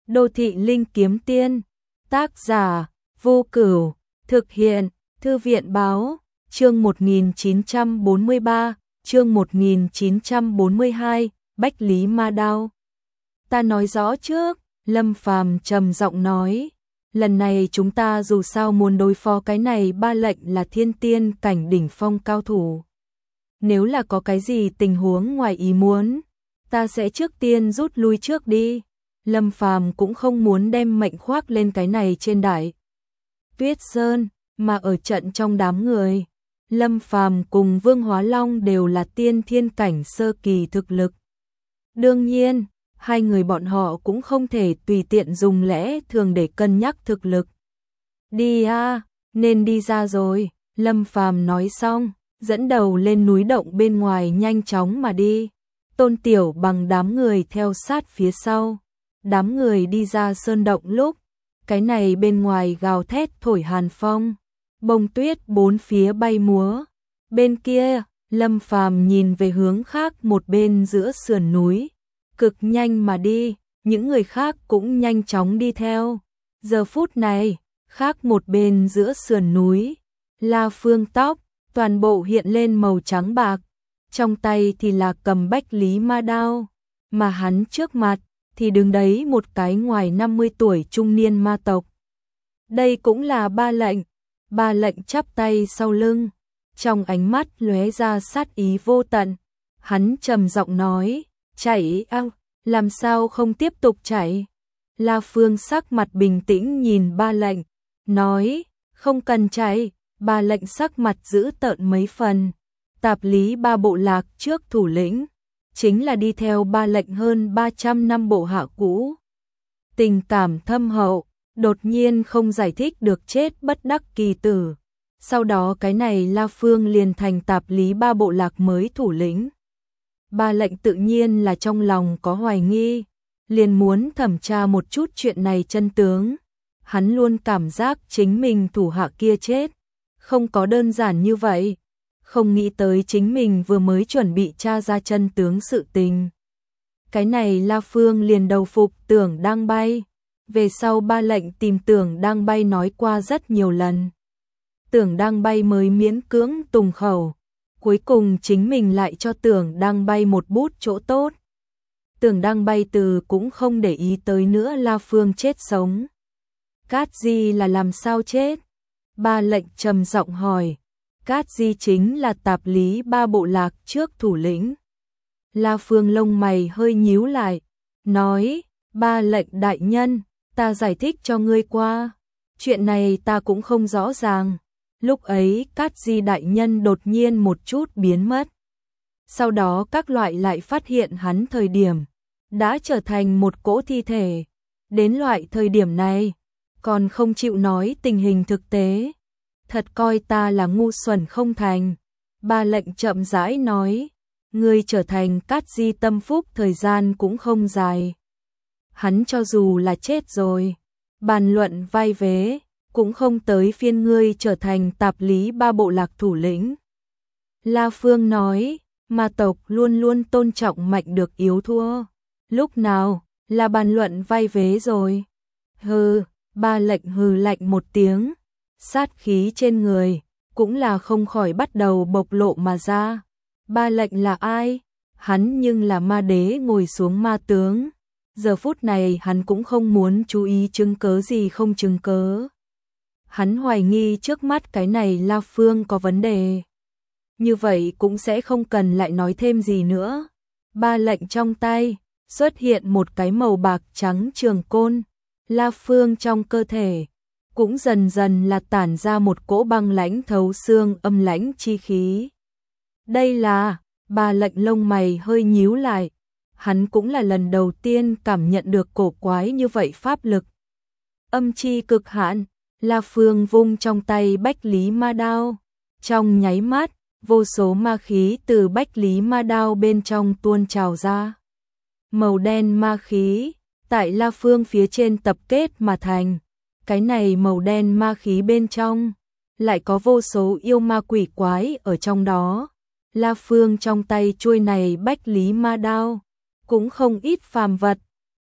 Đô thị linh kiếm tiên, tác giả, Vô Cửu, thực hiện, Thư viện báo, chương 1943, chương 1942, Bách Lý Ma Đao. Ta nói rõ trước, Lâm Phàm trầm giọng nói, lần này chúng ta dù sao muốn đối phó cái này ba lệnh là thiên tiên cảnh đỉnh phong cao thủ. Nếu là có cái gì tình huống ngoài ý muốn, ta sẽ trước tiên rút lui trước đi. Lâm Phàm cũng không muốn đem mệnh khoác lên cái này trên Đại Tuyết Sơn, mà ở trận trong đám người, Lâm Phàm cùng Vương Hóa Long đều là tiên thiên cảnh sơ kỳ thực lực. Đương nhiên, hai người bọn họ cũng không thể tùy tiện dùng lẽ thường để cân nhắc thực lực. Đi a, nên đi ra rồi, Lâm Phàm nói xong, dẫn đầu lên núi động bên ngoài nhanh chóng mà đi. Tôn Tiểu Bằng đám người theo sát phía sau. Đám người đi ra sơn động lúc, cái này bên ngoài gào thét thổi hàn phong, bông tuyết bốn phía bay múa. Bên kia, Lâm Phàm nhìn về hướng khác một bên giữa sườn núi, cực nhanh mà đi, những người khác cũng nhanh chóng đi theo. Giờ phút này, khác một bên giữa sườn núi, La Phương tóc, toàn bộ hiện lên màu trắng bạc, trong tay thì là cầm Bách Lý Ma Đao, mà hắn trước mặt thì đứng đấy một cái ngoài 50 tuổi trung niên ma tộc. Đây cũng là ba lệnh chắp tay sau lưng, trong ánh mắt lóe ra sát ý vô tận. Hắn trầm giọng nói, chạy ao, làm sao không tiếp tục chạy. La Phương sắc mặt bình tĩnh nhìn ba lệnh, nói, không cần chạy. Ba lệnh sắc mặt giữ tợn mấy phần. Tạp Lý ba bộ lạc trước thủ lĩnh, chính là đi theo ba lệnh hơn 300 năm bộ hạ cũ. Tình cảm thâm hậu, đột nhiên không giải thích được chết bất đắc kỳ tử. Sau đó cái này La Phương liền thành Tạp Lý ba bộ lạc mới thủ lĩnh. Ba lệnh tự nhiên là trong lòng có hoài nghi, liền muốn thẩm tra một chút chuyện này chân tướng. Hắn luôn cảm giác chính mình thủ hạ kia chết, không có đơn giản như vậy. Không nghĩ tới chính mình vừa mới chuẩn bị tra ra chân tướng sự tình. Cái này La Phương liền đầu phục Tưởng Đang Bay. Về sau ba lệnh tìm Tưởng Đang Bay nói qua rất nhiều lần. Tưởng Đang Bay mới miễn cưỡng tùng khẩu. Cuối cùng chính mình lại cho Tưởng Đang Bay một bút chỗ tốt. Tưởng Đang Bay từ cũng không để ý tới nữa La Phương chết sống. Cát Di là làm sao chết? Ba lệnh trầm giọng hỏi. Cát Di chính là Tạp Lý ba bộ lạc trước thủ lĩnh. La Phương lông mày hơi nhíu lại, nói, ba lệnh đại nhân, ta giải thích cho ngươi qua. Chuyện này ta cũng không rõ ràng. Lúc ấy Cát Di đại nhân đột nhiên một chút biến mất. Sau đó các loại lại phát hiện hắn thời điểm, đã trở thành một cỗ thi thể. Đến loại thời điểm này, còn không chịu nói tình hình thực tế. Thật coi ta là ngu xuẩn không thành. Ba lệnh chậm rãi nói, ngươi trở thành Cát Di tâm phúc thời gian cũng không dài. Hắn cho dù là chết rồi, bàn luận vai vế, cũng không tới phiên ngươi trở thành Tạp Lý ba bộ lạc thủ lĩnh. La Phương nói, ma tộc luôn luôn tôn trọng mạnh được yếu thua. Lúc nào là bàn luận vai vế rồi? Hừ, ba lệnh hừ lạnh một tiếng. Sát khí trên người, cũng là không khỏi bắt đầu bộc lộ mà ra. Ba lệnh là ai? Hắn nhưng là ma đế ngồi xuống ma tướng. Giờ phút này hắn cũng không muốn chú ý chứng cớ gì không chứng cớ. Hắn hoài nghi trước mắt cái này La Phương có vấn đề. Như vậy cũng sẽ không cần lại nói thêm gì nữa. Ba lệnh trong tay, xuất hiện một cái màu bạc trắng trường côn. La Phương trong cơ thể cũng dần dần là tản ra một cỗ băng lãnh thấu xương âm lãnh chi khí. Đây là, ba lệnh lông mày hơi nhíu lại. Hắn cũng là lần đầu tiên cảm nhận được cổ quái như vậy pháp lực. Âm chi cực hạn, La Phương vung trong tay Bách Lý Ma Đao. Trong nháy mắt, vô số ma khí từ Bách Lý Ma Đao bên trong tuôn trào ra. Màu đen ma khí, tại La Phương phía trên tập kết mà thành. Cái này màu đen ma khí bên trong, lại có vô số yêu ma quỷ quái ở trong đó. La Phương trong tay chuôi này Bách Lý Ma Đao, cũng không ít phàm vật.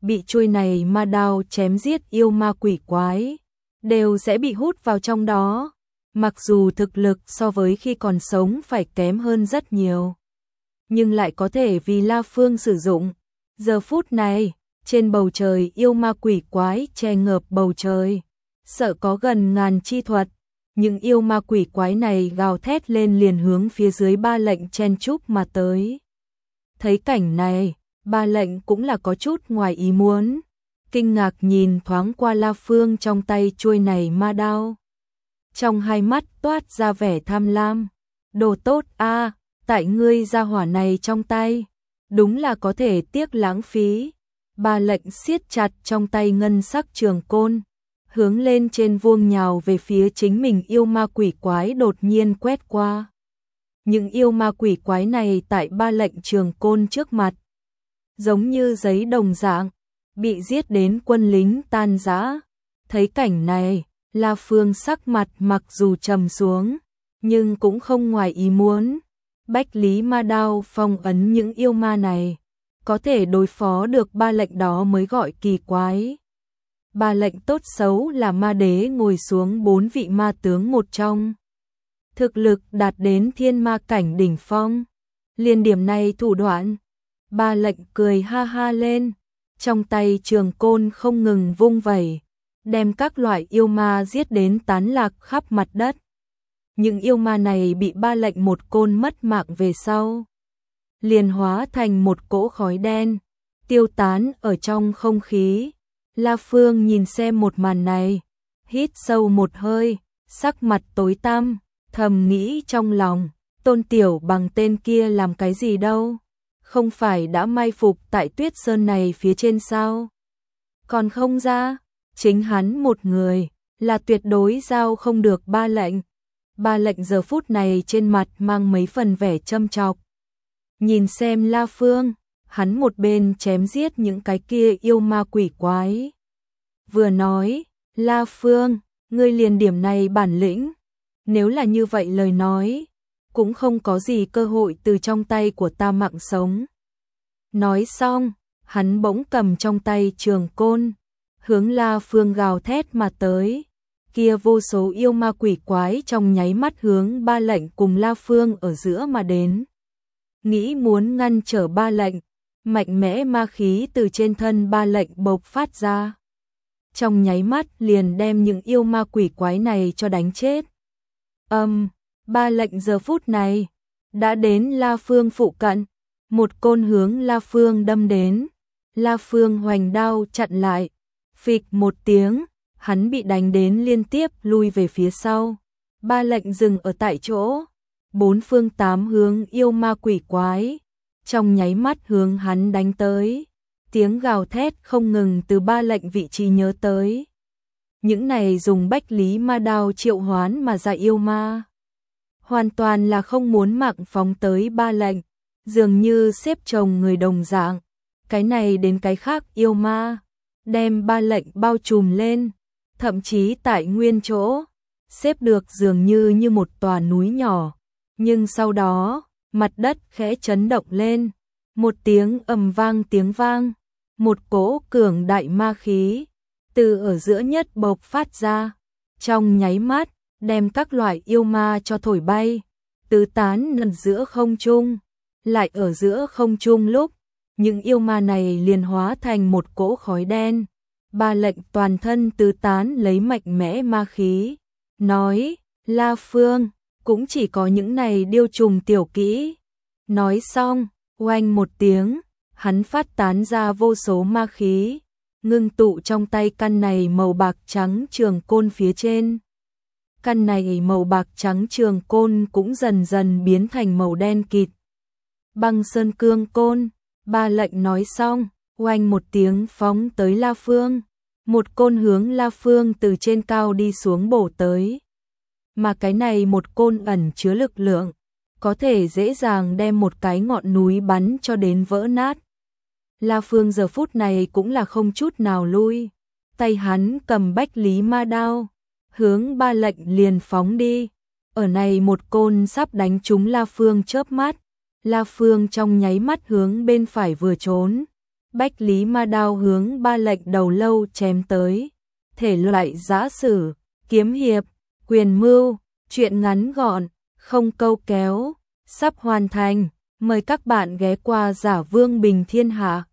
bị chuôi này ma đao chém giết yêu ma quỷ quái, đều sẽ bị hút vào trong đó. Mặc dù thực lực so với khi còn sống phải kém hơn rất nhiều, nhưng lại có thể vì La Phương sử dụng. Giờ phút này, trên bầu trời yêu ma quỷ quái che ngợp bầu trời, sợ có gần ngàn chi thuật. Những yêu ma quỷ quái này gào thét lên liền hướng phía dưới Ba Lệnh chen chúc mà tới. Thấy cảnh này, Ba Lệnh cũng là có chút ngoài ý muốn, kinh ngạc nhìn thoáng qua La Phương trong tay chuôi này ma đao. Trong hai mắt toát ra vẻ tham lam. Đồ tốt a, tại ngươi gia hỏa này trong tay, đúng là có thể tiếc lãng phí. Ba Lệnh siết chặt trong tay ngân sắc trường côn, hướng lên trên vuông nhào về phía chính mình yêu ma quỷ quái đột nhiên quét qua. Những yêu ma quỷ quái này tại Ba Lệnh trường côn trước mặt, giống như giấy đồng dạng, bị giết đến quân lính tan rã. Thấy cảnh này, La Phương sắc mặt mặc dù trầm xuống, nhưng cũng không ngoài ý muốn. Bách Lý Ma Đao phong ấn những yêu ma này, có thể đối phó được Ba Lệnh đó mới gọi kỳ quái. Ba Lệnh tốt xấu là ma đế ngồi xuống 4 vị ma tướng một trong, thực lực đạt đến thiên ma cảnh đỉnh phong. Liên điểm này thủ đoạn, Ba Lệnh cười ha ha lên, trong tay trường côn không ngừng vung vẩy, đem các loại yêu ma giết đến tán lạc khắp mặt đất. Những yêu ma này bị Ba Lệnh một côn mất mạng về sau, liền hóa thành một cỗ khói đen, tiêu tán ở trong không khí. La Phương nhìn xem một màn này, hít sâu một hơi, sắc mặt tối tăm, thầm nghĩ trong lòng, Tôn Tiểu Bằng tên kia làm cái gì đâu, không phải đã mai phục tại Tuyết Sơn này phía trên sao? Còn không ra, chính hắn một người là tuyệt đối giao không được Ba Lệnh. Ba Lệnh giờ phút này trên mặt mang mấy phần vẻ châm chọc. Nhìn xem La Phương, hắn một bên chém giết những cái kia yêu ma quỷ quái, vừa nói, La Phương, ngươi liền điểm này bản lĩnh, nếu là như vậy lời nói, cũng không có gì cơ hội từ trong tay của ta mạng sống. Nói xong, hắn bỗng cầm trong tay trường côn, hướng La Phương gào thét mà tới. Kia vô số yêu ma quỷ quái trong nháy mắt hướng Ba Lệnh cùng La Phương ở giữa mà đến, nghĩ muốn ngăn trở Ba Lệnh. Mạnh mẽ ma khí từ trên thân Ba Lệnh bộc phát ra, trong nháy mắt liền đem những yêu ma quỷ quái này cho đánh chết. Ba Lệnh giờ phút này đã đến La Phương phụ cận, một côn hướng La Phương đâm đến. La Phương hoành đao chặn lại, phịch một tiếng, hắn bị đánh đến liên tiếp lui về phía sau. Ba Lệnh dừng ở tại chỗ, bốn phương tám hướng yêu ma quỷ quái trong nháy mắt hướng hắn đánh tới. Tiếng gào thét không ngừng từ Ba Lệnh vị trí nhớ tới. Những này dùng Bách Lý Ma Đao triệu hoán mà ra yêu ma, hoàn toàn là không muốn mạng phóng tới Ba Lệnh, dường như xếp chồng người đồng dạng, cái này đến cái khác yêu ma, đem Ba Lệnh bao trùm lên, thậm chí tại nguyên chỗ, xếp được dường như một tòa núi nhỏ. Nhưng sau đó, mặt đất khẽ chấn động lên, một tiếng ầm vang tiếng vang, một cỗ cường đại ma khí từ ở giữa nhất bộc phát ra, trong nháy mắt đem các loại yêu ma cho thổi bay, tứ tán nằm giữa không trung. Lại ở giữa không trung lúc, những yêu ma này liền hóa thành một cỗ khói đen. Ba Lệnh toàn thân tứ tán lấy mạnh mẽ ma khí, nói, La Phương, cũng chỉ có những này điêu trùng tiểu kỹ. Nói xong, oanh một tiếng, hắn phát tán ra vô số ma khí, ngưng tụ trong tay căn này màu bạc trắng trường côn phía trên. Căn này màu bạc trắng trường côn cũng dần dần biến thành màu đen kịt. Băng sơn cương côn. Ba Lệnh nói xong, oanh một tiếng phóng tới La Phương. Một côn hướng La Phương từ trên cao đi xuống bổ tới. Mà cái này một côn ẩn chứa lực lượng, có thể dễ dàng đem một cái ngọn núi bắn cho đến vỡ nát. La Phương giờ phút này cũng là không chút nào lui, tay hắn cầm Bách Lý Ma Đao, hướng Ba Lệnh liền phóng đi. Ở này một côn sắp đánh trúng La Phương chớp mắt, La Phương trong nháy mắt hướng bên phải vừa trốn, Bách Lý Ma đao hướng Ba Lệch Đầu Lâu chém tới. Thể loại giã sử, kiếm hiệp, quyền mưu, truyện ngắn gọn, không câu kéo, sắp hoàn thành. Mời các bạn ghé qua Giả Vương Bình Thiên Hạ.